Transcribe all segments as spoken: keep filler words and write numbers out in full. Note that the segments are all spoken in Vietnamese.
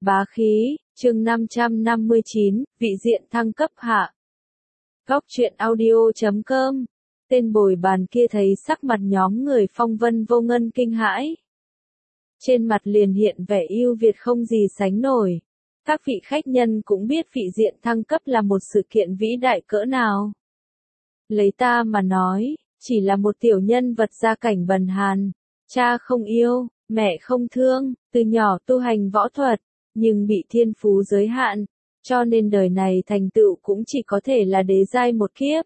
Bá khí, chương năm trăm năm mươi chín, vị diện thăng cấp hạ. Góc truyện audio chấm com. Tên bồi bàn kia thấy sắc mặt nhóm người Phong Vân Vô Ngân kinh hãi. Trên mặt liền hiện vẻ ưu việt không gì sánh nổi. Các vị khách nhân cũng biết vị diện thăng cấp là một sự kiện vĩ đại cỡ nào. Lấy ta mà nói, chỉ là một tiểu nhân vật gia cảnh bần hàn. Cha không yêu, mẹ không thương, từ nhỏ tu hành võ thuật, nhưng bị thiên phú giới hạn, cho nên đời này thành tựu cũng chỉ có thể là đế giai một kiếp.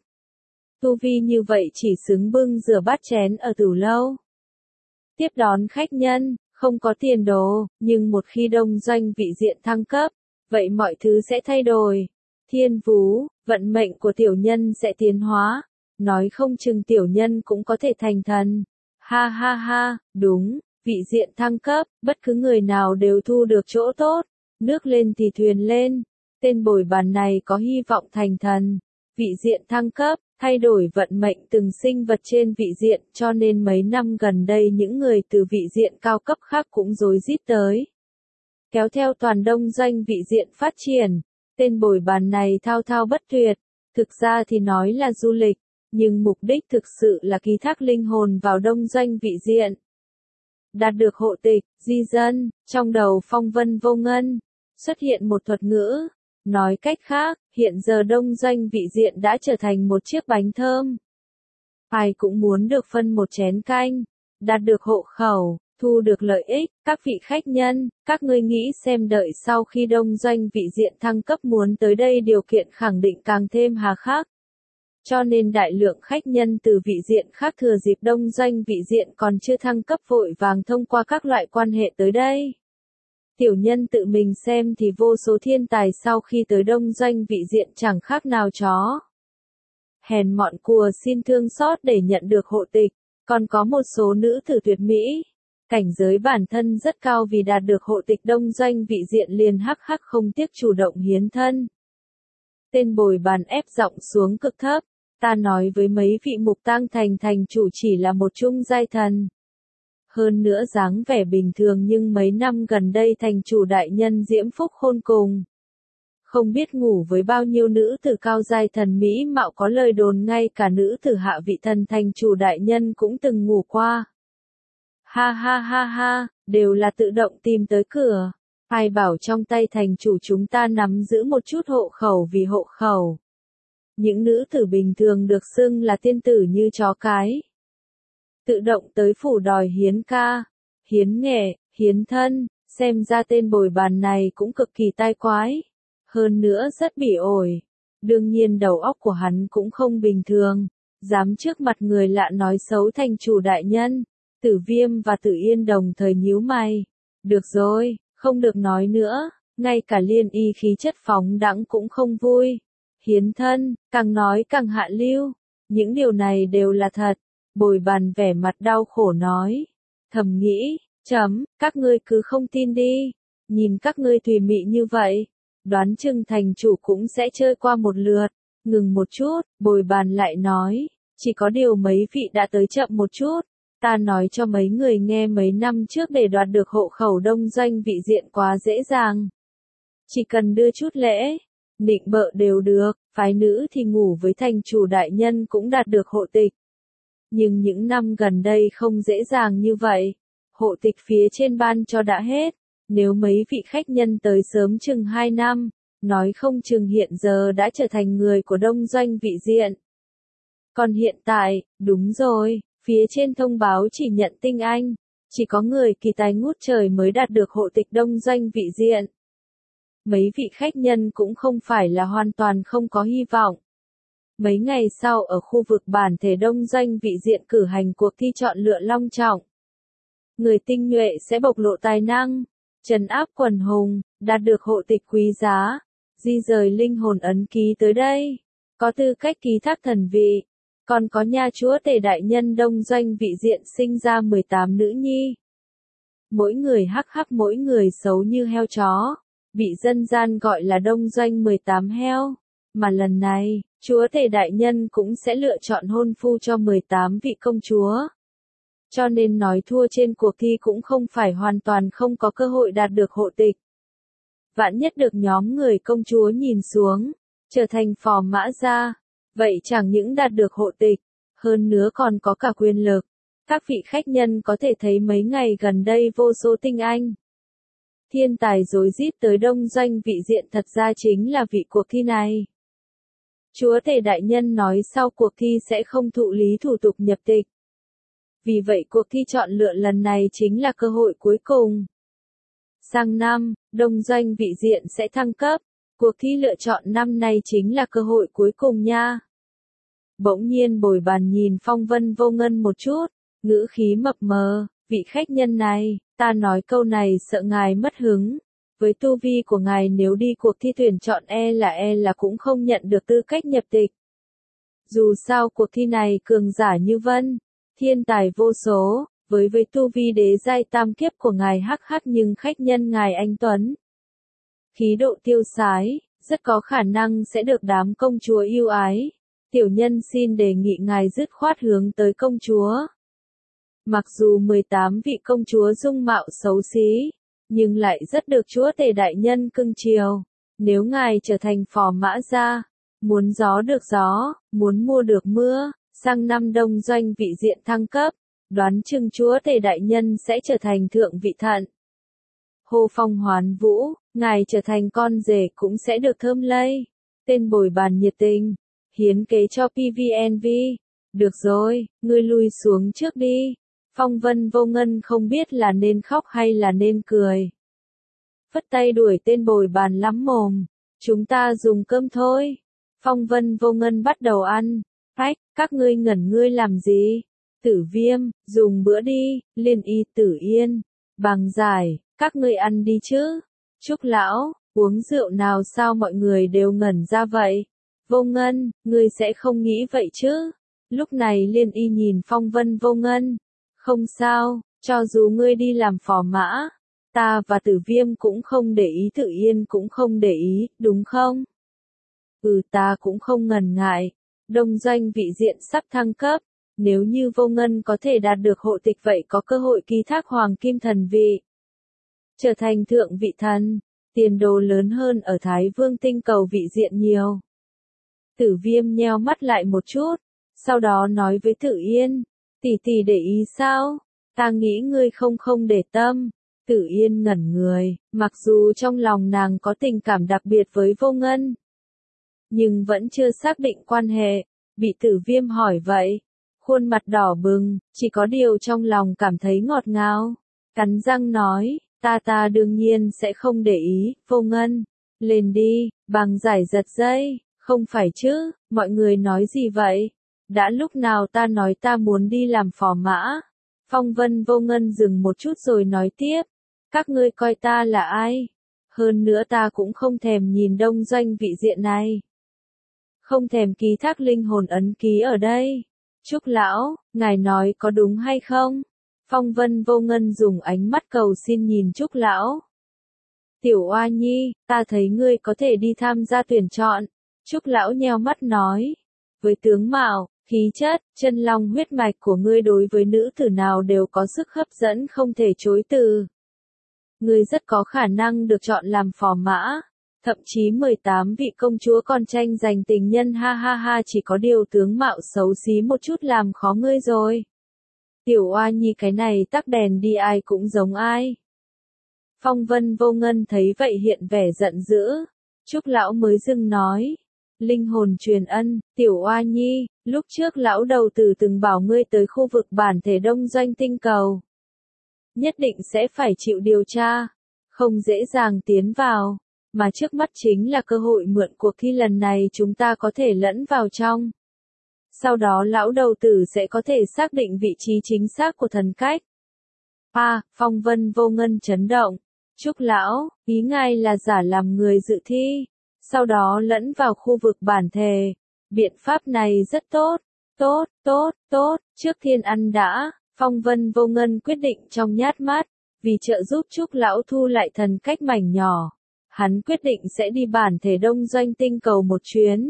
Tu vi như vậy chỉ xứng bưng rửa bát chén ở tửu lâu. Tiếp đón khách nhân, không có tiền đồ, nhưng một khi đông doanh vị diện thăng cấp, vậy mọi thứ sẽ thay đổi. Thiên phú, vận mệnh của tiểu nhân sẽ tiến hóa, nói không chừng tiểu nhân cũng có thể thành thần. Ha ha ha, đúng. Vị diện thăng cấp, bất cứ người nào đều thu được chỗ tốt, nước lên thì thuyền lên, tên bồi bàn này có hy vọng thành thần. Vị diện thăng cấp, thay đổi vận mệnh từng sinh vật trên vị diện, cho nên mấy năm gần đây những người từ vị diện cao cấp khác cũng rối rít tới. Kéo theo toàn đông doanh vị diện phát triển, tên bồi bàn này thao thao bất tuyệt, thực ra thì nói là du lịch, nhưng mục đích thực sự là ký thác linh hồn vào đông doanh vị diện. Đạt được hộ tịch, di dân, trong đầu Phong Vân Vô Ngân, xuất hiện một thuật ngữ. Nói cách khác, hiện giờ đông doanh vị diện đã trở thành một chiếc bánh thơm. Ai cũng muốn được phân một chén canh, đạt được hộ khẩu, thu được lợi ích. Các vị khách nhân, các ngươi nghĩ xem đợi sau khi đông doanh vị diện thăng cấp muốn tới đây điều kiện khẳng định càng thêm hà khắc. Cho nên đại lượng khách nhân từ vị diện khác thừa dịp đông doanh vị diện còn chưa thăng cấp vội vàng thông qua các loại quan hệ tới đây. Tiểu nhân tự mình xem thì vô số thiên tài sau khi tới đông doanh vị diện chẳng khác nào chó. Hèn mọn cùa xin thương xót để nhận được hộ tịch, còn có một số nữ tử tuyệt mỹ. Cảnh giới bản thân rất cao vì đạt được hộ tịch đông doanh vị diện liền hắc hắc không tiếc chủ động hiến thân. Tên bồi bàn ép giọng xuống cực thấp. Ta nói với mấy vị mục tang thành thành chủ chỉ là một trung giai thần. Hơn nữa dáng vẻ bình thường nhưng mấy năm gần đây thành chủ đại nhân diễm phúc khôn cùng. Không biết ngủ với bao nhiêu nữ tử cao giai thần mỹ mạo, có lời đồn ngay cả nữ tử hạ vị thần thành chủ đại nhân cũng từng ngủ qua. Ha ha ha ha, đều là tự động tìm tới cửa. Ai bảo trong tay thành chủ chúng ta nắm giữ một chút hộ khẩu vì hộ khẩu. Những nữ tử bình thường được xưng là tiên tử như chó cái. Tự động tới phủ đòi hiến ca, hiến nghệ, hiến thân, xem ra tên bồi bàn này cũng cực kỳ tai quái. Hơn nữa rất bỉ ổi. Đương nhiên đầu óc của hắn cũng không bình thường. Dám trước mặt người lạ nói xấu thành chủ đại nhân. Tử Viêm và Tử Yên đồng thời nhíu mày. Được rồi, không được nói nữa. Ngay cả Liên Y khí chất phóng đãng cũng không vui. Hiến thân, càng nói càng hạ lưu. Những điều này đều là thật. Bồi bàn vẻ mặt đau khổ nói. Thầm nghĩ, chấm, các ngươi cứ không tin đi. Nhìn các ngươi thùy mị như vậy. Đoán chừng thành chủ cũng sẽ chơi qua một lượt. Ngừng một chút, bồi bàn lại nói. Chỉ có điều mấy vị đã tới chậm một chút. Ta nói cho mấy người nghe mấy năm trước để đoạt được hộ khẩu đông doanh vị diện quá dễ dàng. Chỉ cần đưa chút lễ. Nịnh bợ đều được, phái nữ thì ngủ với thành chủ đại nhân cũng đạt được hộ tịch. Nhưng những năm gần đây không dễ dàng như vậy. Hộ tịch phía trên ban cho đã hết. Nếu mấy vị khách nhân tới sớm chừng hai năm, nói không chừng hiện giờ đã trở thành người của đông doanh vị diện. Còn hiện tại, đúng rồi, phía trên thông báo chỉ nhận tinh anh. Chỉ có người kỳ tài ngút trời mới đạt được hộ tịch đông doanh vị diện. Mấy vị khách nhân cũng không phải là hoàn toàn không có hy vọng. Mấy ngày sau ở khu vực bản thể đông doanh vị diện cử hành cuộc thi chọn lựa long trọng. Người tinh nhuệ sẽ bộc lộ tài năng, trấn áp quần hùng, đạt được hộ tịch quý giá, di rời linh hồn ấn ký tới đây, có tư cách ký thác thần vị. Còn có nha chúa tể đại nhân đông doanh vị diện sinh ra mười tám nữ nhi. Mỗi người hắc hắc, mỗi người xấu như heo chó. Bị dân gian gọi là đông doanh mười tám heo, mà lần này, chúa tể đại nhân cũng sẽ lựa chọn hôn phu cho mười tám vị công chúa. Cho nên nói thua trên cuộc thi cũng không phải hoàn toàn không có cơ hội đạt được hộ tịch. vạn nhất được nhóm người công chúa nhìn xuống, trở thành phò mã gia, vậy chẳng những đạt được hộ tịch, hơn nữa còn có cả quyền lực. Các vị khách nhân có thể thấy mấy ngày gần đây vô số tinh anh, thiên tài rối rít tới đông doanh vị diện thật ra chính là vị cuộc thi này. Chúa tể đại nhân nói sau cuộc thi sẽ không thụ lý thủ tục nhập tịch. Vì vậy cuộc thi chọn lựa lần này chính là cơ hội cuối cùng. Sang năm, đông doanh vị diện sẽ thăng cấp. Cuộc thi lựa chọn năm nay chính là cơ hội cuối cùng nha. Bỗng nhiên Bồi Bàn nhìn Phong Vân Vô Ngân một chút, ngữ khí mập mờ, vị khách nhân này, ta nói câu này sợ ngài mất hứng. Với tu vi của ngài nếu đi cuộc thi tuyển chọn e là e là cũng không nhận được tư cách nhập tịch. Dù sao cuộc thi này cường giả như vân, thiên tài vô số, với với tu vi đế giai tam kiếp của ngài hắc hắc nhưng khách nhân ngài anh Tuấn. Khí độ tiêu sái, rất có khả năng sẽ được đám công chúa yêu ái. Tiểu nhân xin đề nghị ngài dứt khoát hướng tới công chúa. Mặc dù mười tám vị công chúa dung mạo xấu xí, nhưng lại rất được chúa tể đại nhân cưng chiều. Nếu ngài trở thành phò mã gia, muốn gió được gió, muốn mua được mưa, sang năm đông doanh vị diện thăng cấp, đoán chừng chúa tể đại nhân sẽ trở thành thượng vị thận. Hô phong hoán vũ, ngài trở thành con rể cũng sẽ được thơm lây. Tên Bồi Bàn nhiệt tình, hiến kế cho pê vê en vê. Được rồi, ngươi lui xuống trước đi. Phong Vân Vô Ngân không biết là nên khóc hay là nên cười. Phất tay đuổi tên Bồi Bàn lắm mồm. Chúng ta dùng cơm thôi. Phong Vân Vô Ngân bắt đầu ăn. Phách, các ngươi ngẩn ngươi làm gì? Tử Viêm, dùng bữa đi. Liên Y, Tử Yên, Bằng Giải, các ngươi ăn đi chứ. Trúc Lão, uống rượu nào sao mọi người đều ngẩn ra vậy? Vô Ngân, ngươi sẽ không nghĩ vậy chứ? Lúc này Liên Y nhìn Phong Vân Vô Ngân. Không sao, cho dù ngươi đi làm phò mã, ta và Tử Viêm cũng không để ý, Tử Yên cũng không để ý, đúng không? Ừ, ta cũng không ngần ngại. Đông doanh vị diện sắp thăng cấp, nếu như Vô Ngân có thể đạt được hộ tịch vậy có cơ hội ký thác hoàng kim thần vị, trở thành thượng vị thần, tiền đồ lớn hơn ở Thái Vương tinh cầu vị diện nhiều. Tử Viêm nheo mắt lại một chút, sau đó nói với Tử Yên, tỷ tỷ để ý sao? Ta nghĩ ngươi không không để tâm. Tử Yên ngẩn người, mặc dù trong lòng nàng có tình cảm đặc biệt với Vô Ngân, nhưng vẫn chưa xác định quan hệ, bị Tử Viêm hỏi vậy. Khuôn mặt đỏ bừng, chỉ có điều trong lòng cảm thấy ngọt ngào. Cắn răng nói, ta ta đương nhiên sẽ không để ý, Vô Ngân. Lên đi, Bằng Giải giật dây, không phải chứ, mọi người nói gì vậy? Đã lúc nào ta nói ta muốn đi làm phò mã? Phong Vân Vô Ngân dừng một chút rồi nói tiếp. Các ngươi coi ta là ai? Hơn nữa ta cũng không thèm nhìn đông doanh vị diện này. Không thèm ký thác linh hồn ấn ký ở đây. Trúc Lão, ngài nói có đúng hay không? Phong Vân Vô Ngân dùng ánh mắt cầu xin nhìn Trúc Lão. Tiểu Oa Nhi, ta thấy ngươi có thể đi tham gia tuyển chọn. Trúc Lão nheo mắt nói. Với tướng mạo, khí chất, chân long huyết mạch của ngươi đối với nữ tử nào đều có sức hấp dẫn không thể chối từ. Ngươi rất có khả năng được chọn làm phò mã. Thậm chí mười tám vị công chúa còn tranh giành tình nhân ha ha ha, chỉ có điều tướng mạo xấu xí một chút làm khó ngươi rồi. Tiểu Oa Nhi cái này tắc đèn đi ai cũng giống ai. Phong Vân Vô Ngân thấy vậy hiện vẻ giận dữ. Trúc Lão mới dừng nói. Linh hồn truyền ân, Tiểu Oa Nhi, lúc trước lão đầu tử từng bảo ngươi tới khu vực bản thể đông doanh tinh cầu. Nhất định sẽ phải chịu điều tra. Không dễ dàng tiến vào. Mà trước mắt chính là cơ hội mượn cuộc thi lần này chúng ta có thể lẫn vào trong. Sau đó lão đầu tử sẽ có thể xác định vị trí chính xác của thần cách. À, Phong Vân Vô Ngân chấn động. Trúc Lão, ý ngài là giả làm người dự thi, sau đó lẫn vào khu vực bản thể. Biện pháp này rất tốt, tốt, tốt, tốt, trước tiên ăn đã. Phong Vân Vô Ngân quyết định trong nhát mắt, vì trợ giúp Trúc Lão thu lại thần cách mảnh nhỏ. Hắn quyết định sẽ đi bản thể đông doanh tinh cầu một chuyến.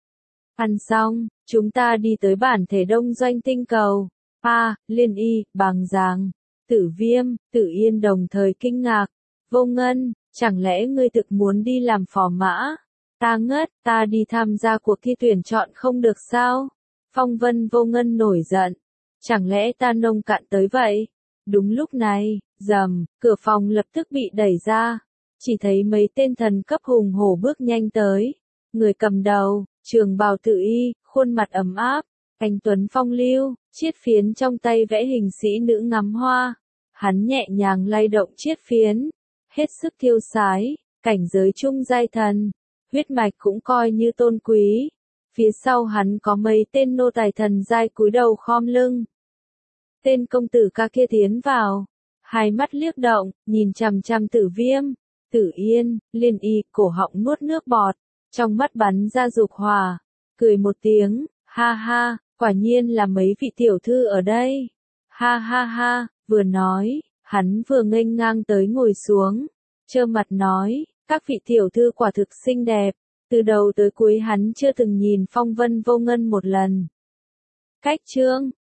Ăn xong, chúng ta đi tới bản thể đông doanh tinh cầu. À, Liên Y, Bằng Giàng, Tử Viêm, Tử Yên đồng thời kinh ngạc. Vô Ngân, Chẳng lẽ ngươi thực muốn đi làm phò mã? Ta ngất, ta đi tham gia cuộc thi tuyển chọn không được sao? Phong Vân Vô Ngân nổi giận. Chẳng lẽ ta nông cạn tới vậy? Đúng lúc này, rầm, cửa phòng lập tức bị đẩy ra. Chỉ thấy mấy tên thần cấp hùng hổ bước nhanh tới. Người cầm đầu, trường bào tự y, khuôn mặt ấm áp, anh tuấn phong lưu, chiết phiến trong tay vẽ hình sĩ nữ ngắm hoa. Hắn nhẹ nhàng lay động chiết phiến, hết sức thiêu sái, cảnh giới trung giai thần, huyết mạch cũng coi như tôn quý. Phía sau hắn có mấy tên nô tài thần giai cúi đầu khom lưng. Tên công tử ca kia tiến vào, hai mắt liếc động, nhìn chằm chằm Tử Viêm, Tử Yên, Liên Y, cổ họng nuốt nước bọt, trong mắt bắn ra dục hỏa, cười một tiếng, ha ha, quả nhiên là mấy vị tiểu thư ở đây. Ha ha ha, vừa nói, hắn vừa nghênh ngang tới ngồi xuống, trơ mặt nói, các vị tiểu thư quả thực xinh đẹp, từ đầu tới cuối hắn chưa từng nhìn Phong Vân Vô Ngân một lần. Cách chương